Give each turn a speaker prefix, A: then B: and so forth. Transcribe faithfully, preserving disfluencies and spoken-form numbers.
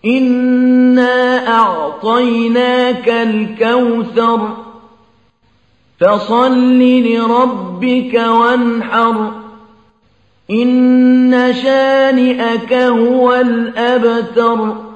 A: إنا أعطيناك الكوثر فصل لربك وانحر إن شانئك هو الأبتر.